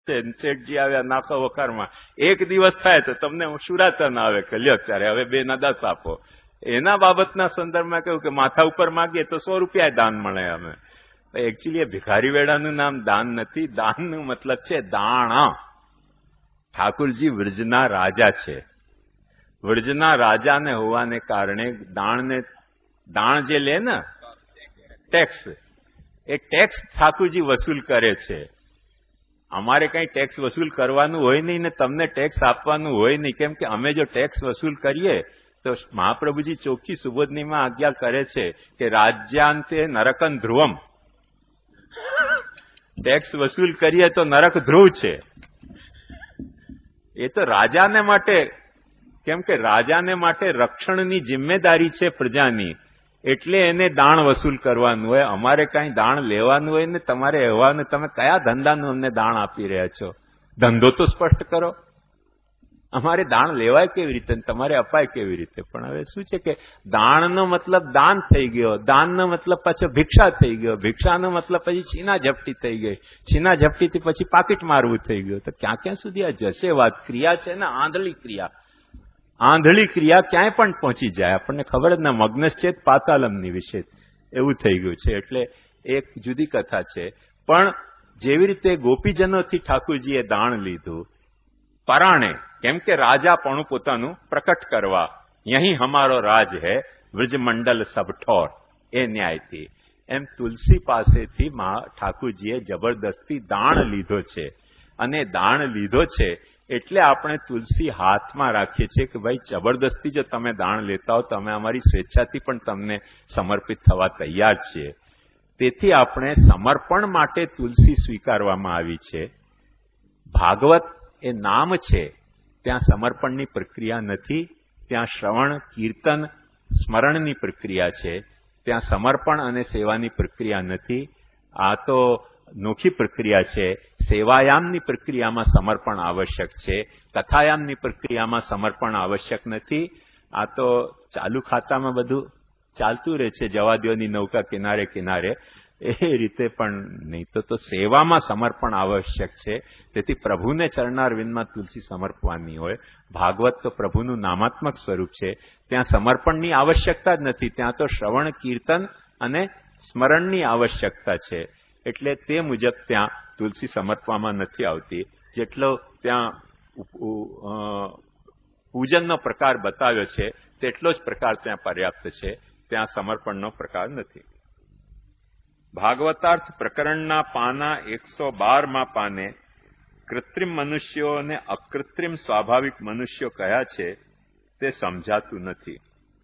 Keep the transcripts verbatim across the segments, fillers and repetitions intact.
શેઠજી આવ્યા નાખો વખારમાં, એક દિવસ થાય તો તમને સુરાતન આવે કે લ્યો ત્યારે હવે બે ના દસ આપો. એના બાબતના સંદર્ભમાં કહ્યું કે માથા ઉપર માગીએ તો સો રૂપિયા દાન મળે. અમે એકચ્યુઅલી એ ભિખારી વેડાનું નામ દાન નથી. દાનનું મતલબ છે દાણ. ઠાકુરજી વ્રજના રાજા છે. વ્રજના રાજાને હોવાને કારણે દાણને દાણ જે લે ને ટેક્સ, એ ટેક્સ ઠાકુરજી વસૂલ કરે છે. અમારે કઈ ટેક્સ વસૂલ કરવાનું હોય નહીં ને તમને ટેક્સ આપવાનું હોય નહીં. કેમ કે અમે જો ટેક્સ વસૂલ કરીએ તો મહાપ્રભુજી ચોખ્ખી સુબોધનીમાં આજ્ઞા કરે છે કે રાજ્યાંતે નરકન ધ્રુવમ. ટેક્સ વસૂલ કરીએ તો નરક ધ્રુવ છે. એ તો રાજાને માટે, કેમ કે રાજાને માટે રક્ષણની જિમ્મેદારી છે પ્રજાની, એટલે એને દાણ વસૂલ કરવાનું હોય. અમારે કઈ દાણ લેવાનું હોય ને તમારે એવાનું, તમે કયા ધંધાનું અમને દાણ આપી રહ્યા છો? ધંધો તો સ્પષ્ટ કરો. અમારે દાણ લેવાય કેવી રીતે, તમારે અપાય કેવી રીતે? પણ હવે શું છે કે દાણનો મતલબ દાન થઈ ગયો, દાનનો મતલબ પાછો ભિક્ષા થઈ ગયો, ભિક્ષાનો મતલબ પછી છીના ઝપટી થઈ ગઈ, છીના ઝપટીથી પછી પાકીટ મારવું થઈ ગયું. તો ક્યાં ક્યાં સુધી આ જશે વાત? ક્રિયા છે ને આંધળી ક્રિયા, આંધળી ક્રિયા ક્યાંય પણ પહોંચી જાય, આપણને ખબર જ ના. મગ્નશ્ચેત પાતાલમની વિશે એવું થઈ ગયું છે. એટલે એક જુદી કથા છે. પણ જેવી રીતે ગોપીજનોથી ઠાકુરજીએ દાણ લીધું પરાણે, કેમ કે રાજાપણું પોતાનું પ્રકટ કરવા, યહીં હમારો રાજ હૈ વ્રજમંડલ સબ ઠોર, એ ન્યાયથી એમ તુલસી પાસેથી ઠાકુરજીએ જબરદસ્તી દાણ લીધો છે. અને દાણ લીધો છે એટલે આપણે તુલસી હાથમાં રાખીએ છીએ કે ભાઈ જબરદસ્તી જો તમે દાણ લેતા હો તો અમે અમારી સ્વેચ્છાથી પણ તમને સમર્પિત થવા તૈયાર છીએ. તેથી આપણે સમર્પણ માટે તુલસી સ્વીકારવામાં આવી છે. ભાગવત એ નામ છે, ત્યાં સમર્પણની પ્રક્રિયા નથી. ત્યાં શ્રવણ, કીર્તન, સ્મરણની પ્રક્રિયા છે. ત્યાં સમર્પણ અને સેવાની પ્રક્રિયા નથી. આ તો નોખી પ્રક્રિયા છે. સેવાયામની પ્રક્રિયામાં સમર્પણ આવશ્યક છે, કથાયામની પ્રક્રિયામાં સમર્પણ આવશ્યક નથી. આ તો ચાલુ ખાતામાં બધું ચાલતું રહે છે, જવા દ્યોની નૌકા કિનારે કિનારે, એ રીતે પણ નહીં. તો તો સેવામાં સમર્પણ આવશ્યક છે. તેથી પ્રભુને ચરણારવિંદમાં તુલસી સમર્પવાની હોય. ભાગવત તો પ્રભુનું નામાત્મક સ્વરૂપ છે, ત્યાં સમર્પણની આવશ્યકતા જ નથી. ત્યાં તો શ્રવણ, કીર્તન અને સ્મરણની આવશ્યકતા છે. એટલે તે મુજબ ત્યાં તુલસી સમર્પવામાં નથી આવતી. જેટલો ત્યાં પૂજનનો પ્રકાર બતાવ્યો છે તેટલો જ પ્રકાર ત્યાં પર્યાપ્ત છે. ત્યાં સમર્પણનો પ્રકાર નથી. ભાગવતાર્થ પ્રકરણના પાના એકસો બારમાં પાને કૃત્રિમ મનુષ્યો અને અકૃત્રિમ સ્વાભાવિક મનુષ્યો કયા છે તે સમજાતું નથી.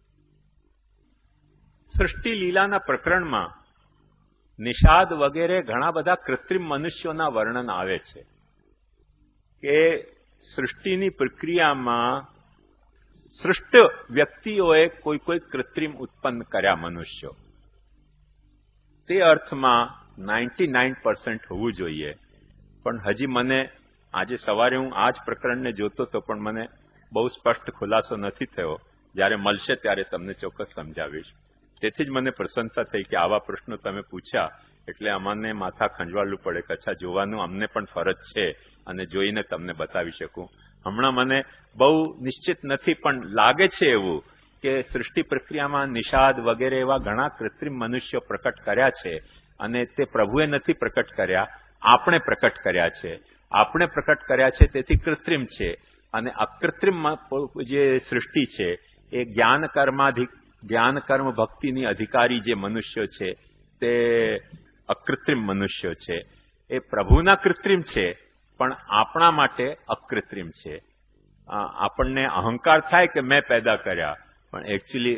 સૃષ્ટિ લીલાના પ્રકરણમાં નિષાદ વગેરે ઘણા બધા કૃત્રિમ મનુષ્યોના વર્ણન આવે છે કે સૃષ્ટિની પ્રક્રિયામાં સૃષ્ટ વ્યક્તિઓએ કોઈ કોઈ કૃત્રિમ ઉત્પન્ન કર્યા મનુષ્યો. તે અર્થમાં નાઇન્ટી નાઇન પર્સન્ટ હોવું જોઈએ. પણ હજી મને આજે સવારે હું આ જ પ્રકરણને જોતો હતો, પણ મને બહુ સ્પષ્ટ ખુલાસો નથી થયો. જ્યારે મળશે ત્યારે તમને ચોક્કસ સમજાવીશ. તેથી જ મને પ્રસન્નતા થઈ કે આવા પ્રશ્નો તમે પૂછ્યા, એટલે અમને માથા ખંજવાળવું પડે કે અચ્છા જોવાનું અમને પણ ફરજ છે અને જોઈને તમને બતાવી શકું. હમણાં મને બહુ નિશ્ચિત નથી, પણ લાગે છે એવું કે સૃષ્ટિ પ્રક્રિયામાં નિષાદ વગેરે એવા ઘણા કૃત્રિમ મનુષ્યો પ્રકટ કર્યા છે, અને તે પ્રભુએ નથી પ્રકટ કર્યા, આપણે પ્રકટ કર્યા છે. આપણે પ્રકટ કર્યા છે તેથી કૃત્રિમ છે. અને અકૃત્રિમ જે સૃષ્ટિ છે એ જ્ઞાન કર્માધિક જ્ઞાન કર્મ ભક્તિની અધિકારી જે મનુષ્યો છે તે અકૃત્રિમ મનુષ્યો છે. એ પ્રભુના કૃત્રિમ છે પણ આપણા માટે અકૃત્રિમ છે. આપણને અહંકાર થાય કે મેં પેદા કર્યા, પણ એકચ્યુઅલી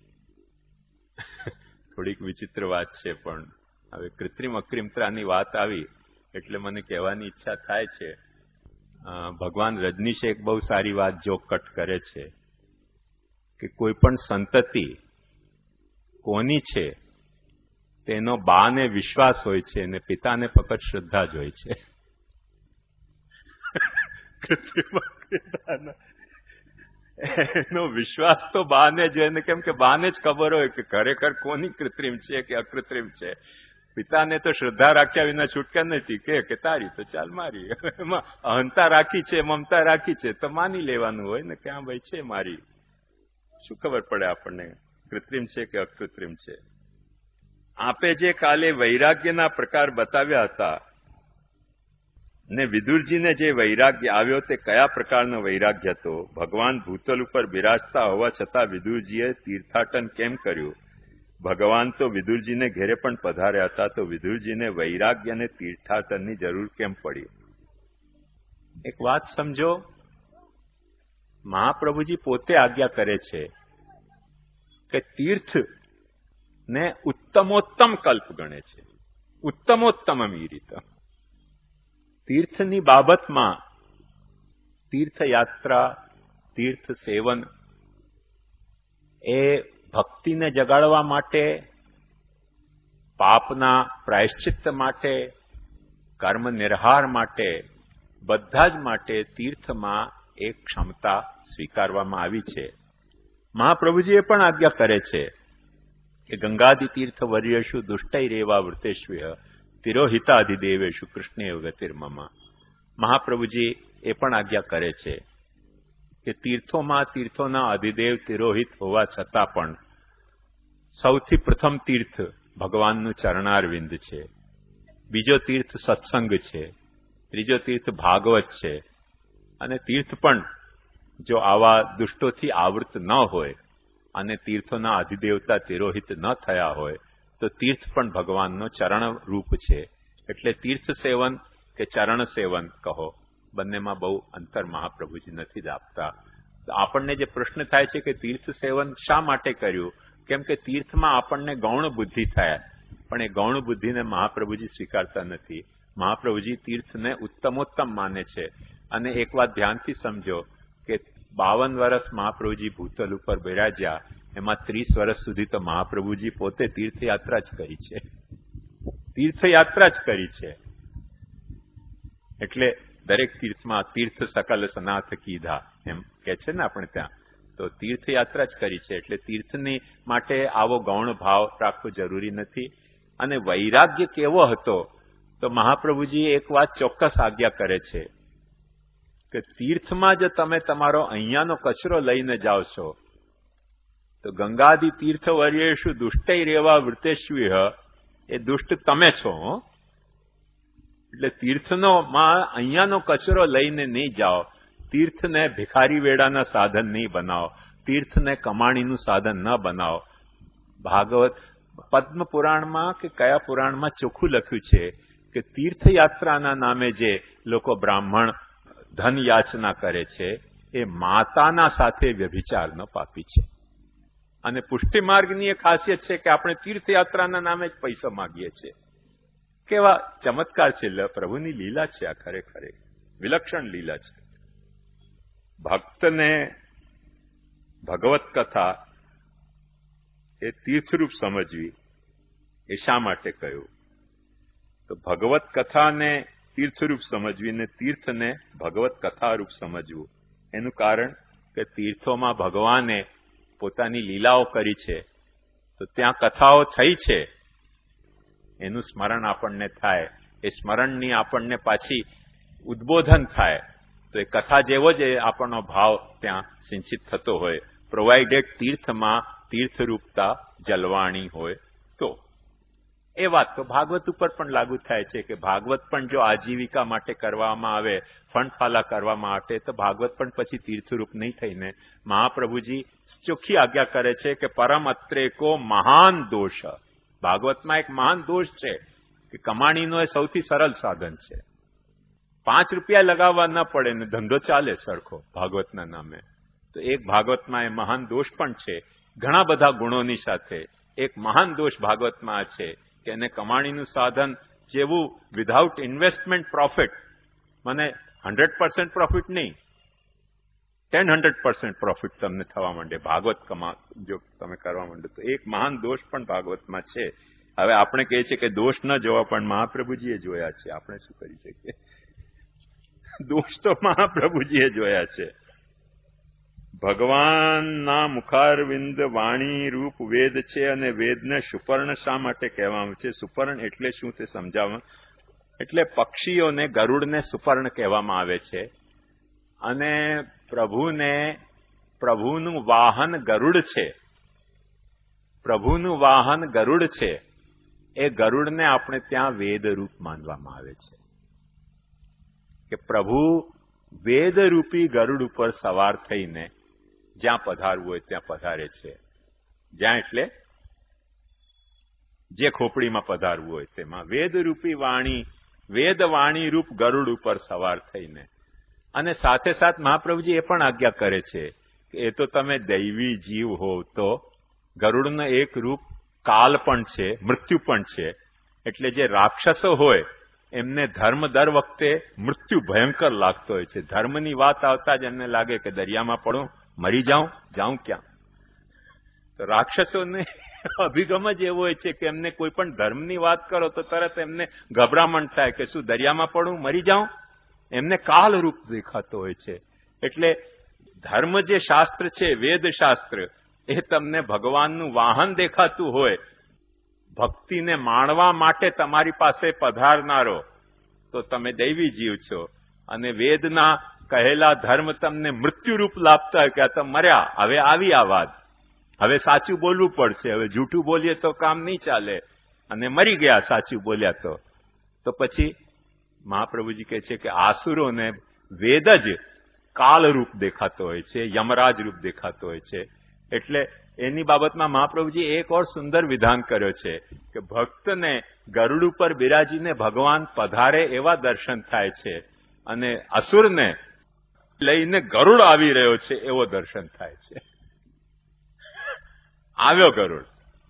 થોડીક વિચિત્ર વાત છે. પણ હવે કૃત્રિમ અકૃત્રિમતાની વાત આવી એટલે મને કહેવાની ઈચ્છા થાય છે. ભગવાન રજનીશે એક બહુ સારી વાત જો કટ કરે છે કે કોઈ પણ સંતતિ કોની છે તેનો બાને વિશ્વાસ હોય છે અને પિતાને ફક્ત શ્રદ્ધા જ હોય છે. એનો વિશ્વાસ તો બાને જ હોય ને, કેમ કે બાને જ ખબર હોય કે ખરેખર કોની કૃત્રિમ છે કે અકૃત્રિમ છે. પિતાને તો શ્રદ્ધા રાખ્યા વિના છૂટકા નથી કે કે તારી તો ચાલ મારી. એમાં અહંતા રાખી છે, મમતા રાખી છે તો માની લેવાનું હોય ને કે હા ભાઈ છે મારી. શું ખબર પડે આપણને કૃત્રિમ છે કે અકૃત્રિમ છે? આપે જે કાલે વૈરાગ્યના પ્રકાર બતાવ્યા હતા ને વિદુરજીને જે વૈરાગ્ય આવ્યો તે કયા પ્રકારનો વૈરાગ્ય હતો? ભગવાન ભૂતલ ઉપર બિરાજતા હોવા છતાં વિદુરજીએ તીર્થાટન કેમ કર્યું? ભગવાન તો વિદુરજીને ઘેરે પણ પધાર્યા હતા, તો વિદુરજીને વૈરાગ્ય અને તીર્થાટનની જરૂર કેમ પડી? એક વાત સમજો, મહાપ્રભુજી પોતે આજ્ઞા કરે છે કે તીર્થ ને ઉત્તમોત્તમ કલ્પ ગણે છે. ઉત્તમોત્તમ મીરિત. તીર્થની બાબતમાં તીર્થયાત્રા, તીર્થ સેવન એ ભક્તિને જગાડવા માટે, પાપના પ્રાયશ્ચિત્ત માટે, કર્મ નિર્હાર માટે, બધા જ માટે તીર્થમાં એક ક્ષમતા સ્વીકારવામાં આવી છે. મહાપ્રભુજીએ પણ આજ્ઞા કરે છે કે ગંગાદિ તીર્થ વર્યેષુ દુષ્ટૈરેવા વૃતેષ્વ્ય તિરોહિતાધિદેવેશુ કૃષ્ણેવ ગતિર્મમ. મહાપ્રભુજી એ પણ આજ્ઞા કરે છે કે તીર્થોમાં તીર્થોના અધિદેવ તિરોહિત હોવા છતાં પણ સૌથી પ્રથમ તીર્થ ભગવાનનું ચરણારવિંદ છે, બીજો તીર્થ સત્સંગ છે, ત્રીજો તીર્થ ભાગવત છે. અને તીર્થ પણ જો આવા દુષ્ટોથી આવૃત ન હોય અને તીર્થોના અધિદેવતા તિરોહિત ન થયા હોય તો તીર્થ પણ ભગવાનનો ચરણ રૂપ છે. એટલે તીર્થ સેવન કે ચરણ સેવન કહો, બંનેમાં બહુ અંતર મહાપ્રભુજી નથી જ આપતા. આપણને જે પ્રશ્ન થાય છે કે તીર્થ સેવન શા માટે કર્યું? કેમ કે તીર્થમાં આપણને ગૌણ બુદ્ધિ થાય, પણ એ ગૌણ બુદ્ધિને મહાપ્રભુજી સ્વીકારતા નથી. મહાપ્રભુજી તીર્થને ઉત્તમોત્તમ માને છે. અને એક વાત ધ્યાનથી સમજો કે બાવન વર્ષ મહાપ્રભુજી ભૂતલ ઉપર બિરાજ્યા, એમાં ત્રીસ વર્ષ સુધી તો મહાપ્રભુજી પોતે તીર્થયાત્રા જ કરી છે. તીર્થયાત્રા જ કરી છે. એટલે દરેક તીર્થમાં તીર્થ સકલ સનાથ કીધા એમ કે છે ને આપણે ત્યાં, તો તીર્થયાત્રા જ કરી છે. એટલે તીર્થની માટે આવો ગૌણ ભાવ રાખવો જરૂરી નથી. અને વૈરાગ્ય કેવો હતો? તો મહાપ્રભુજી એક વાત ચોક્કસ આજ્ઞા કરે છે કે તીર્થમાં જો તમે તમારો અહીંયાનો કચરો લઈને જાઓ છો તો ગંગાદિ તીર્થ વર્યેષુ દુષ્ટૈરેવા વૃતેષ્વ્ય, એ દુષ્ટ તમે છો. એટલે તીર્થનો માં અહીંયાનો કચરો લઈને નહીં જાઓ. તીર્થને ભિખારી વેડાના સાધન નહીં બનાવો, તીર્થને કમાણીનું સાધન ન બનાવો. ભાગવત પદ્મ પુરાણમાં કે કયા પુરાણમાં ચોખ્ખું લખ્યું છે કે તીર્થયાત્રાના નામે જે લોકો બ્રાહ્મણ ધન યાચના કરે છે એ માતાના સાથે વ્યભિચારનો પાપી છે. અને પુષ્ટિ માર્ગની એ ખાસિયત છે કે આપણે તીર્થયાત્રાના નામે જ પૈસા માગીએ છીએ. કેવા ચમત્કાર છે! પ્રભુની લીલા છે આ, ખરેખર વિલક્ષણ લીલા છે. ભક્તને ભગવત કથા એ તીર્થરૂપ સમજવી એ શા માટે કહ્યું? તો ભગવત કથાને તીર્થરૂપ સમજવી ને તીર્થને ભગવત કથારૂપ સમજવું, એનું કારણ કે તીર્થોમાં ભગવાને પોતાની લીલાઓ કરી છે, તો ત્યાં કથાઓ થઈ છે, એનું સ્મરણ આપણને થાય. એ સ્મરણની આપણને પાછી ઉદ્બોધન થાય તો એ કથા જેવો જ આપણનો ભાવ ત્યાં સિંચિત થતો હોય, પ્રોવાઇડેડ તીર્થમાં તીર્થરૂપતા જલવાણી હોય તો. એ વાત તો ભાગવત ઉપર પણ લાગુ થાય છે કે ભાગવત પણ જો આજીવિકા માટે કરવામાં આવે, ફંડફાલા કરવા માટે, તો ભાગવત પણ પછી તીર્થરૂપ નહીં થઈને. મહાપ્રભુજી ચોખ્ખી આજ્ઞા કરે છે કે પરમ અત્રેકો મહાન દોષ. ભાગવતમાં એક મહાન દોષ છે કે કમાણીનો એ સૌથી સરળ સાધન છે. પાંચ રૂપિયા લગાવવા ન પડે ને ધંધો ચાલે સરખો ભાગવતના નામે. તો એક ભાગવતમાં એ મહાન દોષ પણ છે. ઘણા બધા ગુણોની સાથે એક મહાન દોષ ભાગવતમાં છે કે એને કમાણીનું સાધન જેવું વિધાઉટ ઇન્વેસ્ટમેન્ટ પ્રોફિટ, મને હંડ્રેડ પર્સન્ટ પ્રોફિટ નહીં, ટેન હંડ્રેડ પર્સન્ટ પ્રોફિટ તમને થવા માંડે ભાગવત કમા જો તમે કરવા માંડો તો. એક મહાન દોષ પણ ભાગવતમાં છે. હવે આપણે કહીએ છીએ કે દોષ ન જોવા, પણ મહાપ્રભુજીએ જોયા છે, આપણે શું કરી શકીએ? દોષ તો મહાપ્રભુજીએ જોયા છે. ભગવાનના મુખારવિંદ વાણી રૂપ વેદ છે અને વેદને સુપર્ણ શા માટે કહેવામાં છે? સુપર્ણ એટલે શું તે સમજાવવા. એટલે પક્ષીઓને ગરુડને સુપર્ણ કહેવામાં આવે છે અને પ્રભુને પ્રભુનું વાહન ગરુડ છે. પ્રભુનું વાહન ગરુડ છે. એ ગરુડને આપણે ત્યાં વેદરૂપ માનવામાં આવે છે કે પ્રભુ વેદરૂપી ગરુડ ઉપર સવાર થઈને જ્યાં પધારવું હોય ત્યાં પધારે છે. જ્યાં એટલે જે ખોપડીમાં પધારવું હોય તેમાં વેદરૂપી વાણી વેદવાણી રૂપ ગરુડ ઉપર સવાર થઈને. અને સાથે સાથ મહાપ્રભુજી એ પણ આજ્ઞા કરે છે કે એ તો તમે દૈવી જીવ હોવ તો ગરુડનું એક રૂપ કાલ પણ છે, મૃત્યુ પણ છે. એટલે જે રાક્ષસો હોય એમને ધર્મ દર વખતે મૃત્યુ ભયંકર લાગતો હોય છે. ધર્મની વાત આવતા જ એમને લાગે કે દરિયામાં પડું, મરી જાઉં, જાઉં ક્યાં? તો રાક્ષસોને અભિગમ જ એવો હોય છે કે એમને કોઈ પણ ધર્મની વાત કરો તો તરત એમને ગભરામણ થાય કે શું દરિયામાં પડું, મરી જાઉં? એમને કાલરૂપ દેખાતો હોય છે. એટલે ધર્મ જે શાસ્ત્ર છે, વેદ શાસ્ત્ર, એ તમને ભગવાનનું વાહન દેખાતું હોય, ભક્તિને માણવા માટે તમારી પાસે પધારનારો, તો તમે દૈવી જીવ છો. અને વેદના કહેલા ધર્મ તમને મૃત્યુરૂપ લાભતા હોય કે આ તો મર્યા, હવે આવી આ વાત, હવે સાચું બોલવું પડશે, હવે જૂઠું બોલીએ તો કામ નહીં ચાલે, અને મરી ગયા સાચું બોલ્યા તો. તો પછી મહાપ્રભુજી કહે છે કે આસુરોને વેદ જ કાલરૂપ દેખાતો હોય છે, યમરાજ રૂપ દેખાતો હોય છે. એટલે એની બાબતમાં મહાપ્રભુજી એક ઓર સુંદર વિધાન કર્યો છે કે ભક્તને ગરુડ ઉપર બિરાજીને ભગવાન પધારે એવા દર્શન થાય છે અને અસુરને લઈને ગરુડ આવી રહ્યો છે એવો દર્શન થાય છે. આવ્યો ગરુડ.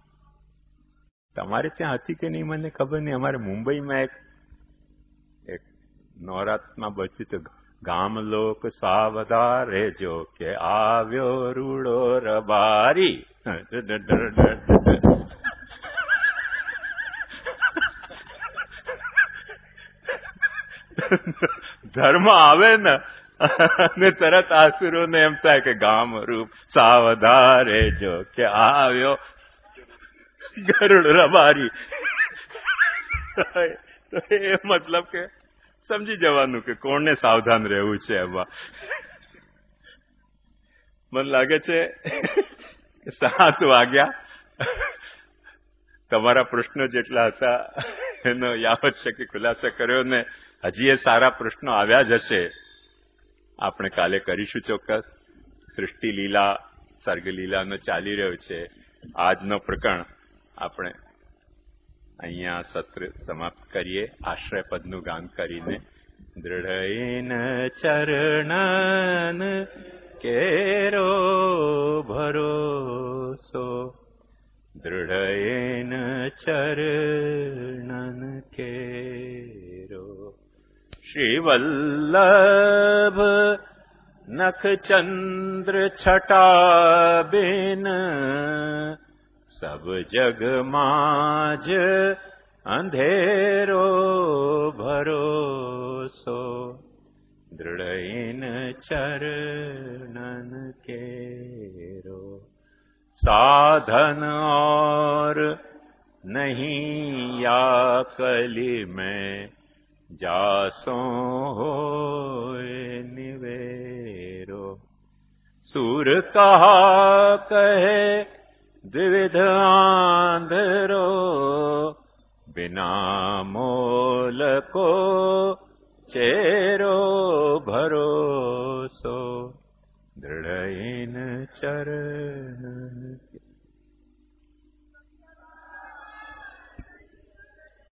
તમારે ત્યાં હતી કે નહીં મને ખબર નહીં. અમારે મુંબઈમાં એક એક નવરાત્રમાં બચ્યું તો ગામ લોક સાવધા રેજો કે આવ્યો રૂડો રબારી. ધર્મ આવે ને અને તરત આસુરોને એમ થાય કે ગામ રૂપ સાવધા રેજો કે આવ્યો ગરુડ રબારી. તો એ મતલબ કે સમજી જવાનું કે કોણને સાવધાન રહેવું છે. એમાં મને લાગે છે સાત વાગ્યા. તમારા પ્રશ્નો જેટલા હતા એનો યાવત શકી ખુલાસા કર્યો ને હજી એ સારા પ્રશ્નો આવ્યા જ હશે. આપણે કાલે કરીશું ચોક્કસ. સૃષ્ટિ લીલા સર્ગ લીલાનો ચાલી રહ્યો છે. આજનો પ્રકરણ આપણે અહીંયા સત્ર સમાપ્ત કરીએ આશ્રય પદનું ગાન કરીને. દૃઢયન ચરણન કેરો ભરોસો, દૃઢયન ચરણન કેરો. શ્રી વલ્લભ નખચંદ્ર છટા બેન, સબ જગમાં જ અંધેરો ભરોસો, દૃઢયન ચરણન કેરો. साधन और नहीं या कली में जासो होए निवेरो। सूर कहा कहे द्विविध आंधरो, बिना मोल को चेरो भरोसो, दृढ़ इन चरण